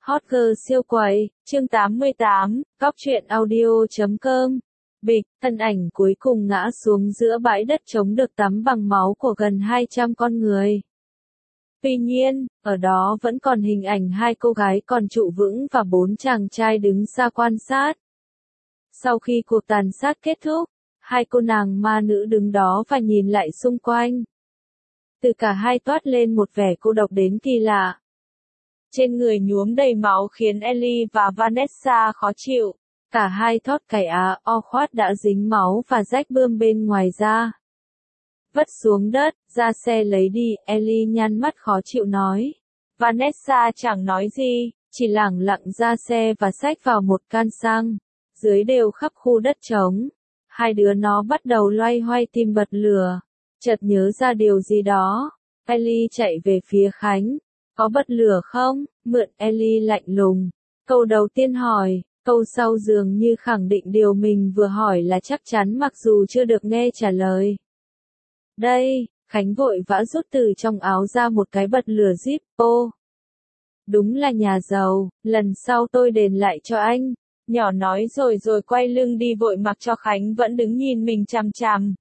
Hot girl siêu quầy, chương 88, góc truyện audio.com. Bịch, thân ảnh cuối cùng ngã xuống giữa bãi đất trống được tắm bằng máu của gần 200 con người. Tuy nhiên, ở đó vẫn còn hình ảnh hai cô gái còn trụ vững và 4 chàng trai đứng xa quan sát. Sau khi cuộc tàn sát kết thúc, hai cô nàng ma nữ đứng đó và nhìn lại xung quanh. Từ cả hai toát lên một vẻ cô độc đến kỳ lạ. Trên người nhuốm đầy máu khiến Ellie và Vanessa khó chịu. Cả hai thót cải áo khoác đã dính máu và rách bươm bên ngoài da. Vứt xuống đất, ra xe lấy đi, Ellie nhăn mắt khó chịu nói. Vanessa chẳng nói gì, chỉ lẳng lặng ra xe và xách vào một can xăng. Dưới đều khắp khu đất trống. Hai đứa nó bắt đầu loay hoay tìm bật lửa. Chợt nhớ ra điều gì đó. Ellie chạy về phía Khánh. Có bật lửa không? Mượn. Ellie lạnh lùng. Câu đầu tiên hỏi, câu sau dường như khẳng định điều mình vừa hỏi là chắc chắn mặc dù chưa được nghe trả lời. Đây, Khánh vội vã rút từ trong áo ra một cái bật lửa Zippo. Đúng là nhà giàu, lần sau tôi đền lại cho anh. Nhỏ nói rồi quay lưng đi vội mặc cho Khánh vẫn đứng nhìn mình chằm chằm.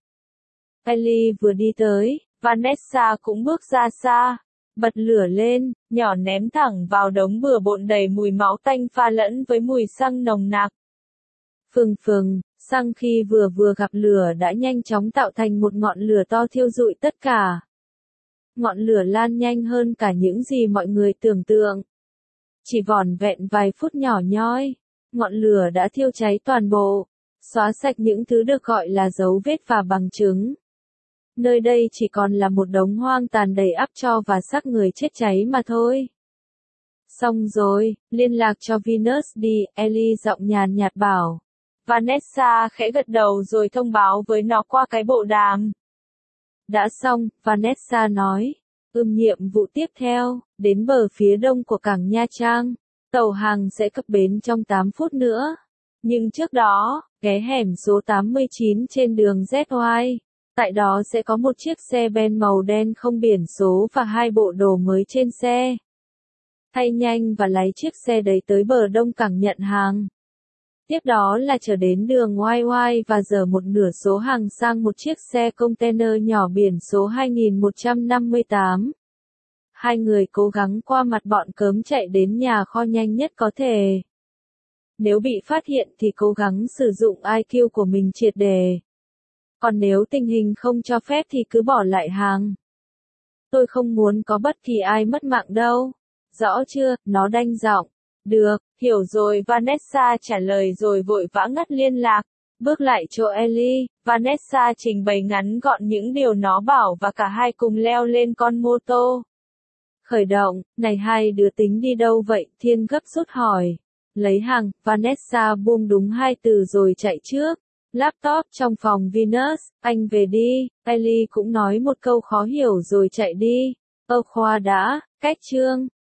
Ellie vừa đi tới, Vanessa cũng bước ra xa. Bật lửa lên, nhỏ ném thẳng vào đống bừa bộn đầy mùi máu tanh pha lẫn với mùi xăng nồng nặc. Phừng phừng, xăng khi vừa gặp lửa đã nhanh chóng tạo thành một ngọn lửa to thiêu rụi tất cả. Ngọn lửa lan nhanh hơn cả những gì mọi người tưởng tượng. Chỉ vỏn vẹn vài phút nhỏ nhoi, ngọn lửa đã thiêu cháy toàn bộ, xóa sạch những thứ được gọi là dấu vết và bằng chứng. Nơi đây chỉ còn là một đống hoang tàn đầy ắp tro và xác người chết cháy mà thôi. Xong rồi, liên lạc cho Venus đi, Ellie giọng nhàn nhạt bảo. Vanessa khẽ gật đầu rồi thông báo với nó qua cái bộ đàm. Đã xong, Vanessa nói. Nhiệm vụ tiếp theo, đến bờ phía đông của cảng Nha Trang. Tàu hàng sẽ cập bến trong 8 phút nữa. Nhưng trước đó, ghé hẻm số 89 trên đường ZY. Tại đó sẽ có một chiếc xe Ben màu đen không biển số và 2 bộ đồ mới trên xe. Thay nhanh và lái chiếc xe đấy tới bờ đông cảng nhận hàng. Tiếp đó là trở đến đường YY và dỡ một nửa số hàng sang một chiếc xe container nhỏ biển số 2158. Hai người cố gắng qua mặt bọn cớm chạy đến nhà kho nhanh nhất có thể. Nếu bị phát hiện thì cố gắng sử dụng IQ của mình triệt để. Còn nếu tình hình không cho phép thì cứ bỏ lại hàng. Tôi không muốn có bất kỳ ai mất mạng đâu. Rõ chưa? Nó đanh giọng. Được, hiểu rồi, Vanessa trả lời rồi vội vã ngắt liên lạc. Bước lại chỗ Ellie, Vanessa trình bày ngắn gọn những điều nó bảo và cả hai cùng leo lên con mô tô. Khởi động, này hai đứa tính đi đâu vậy? Thiên gấp rút hỏi. Lấy hàng, Vanessa buông đúng 2 từ rồi chạy trước. Laptop trong phòng Venus, anh về đi. Ellie cũng nói một câu khó hiểu rồi chạy đi. Khoa đã, cách chương.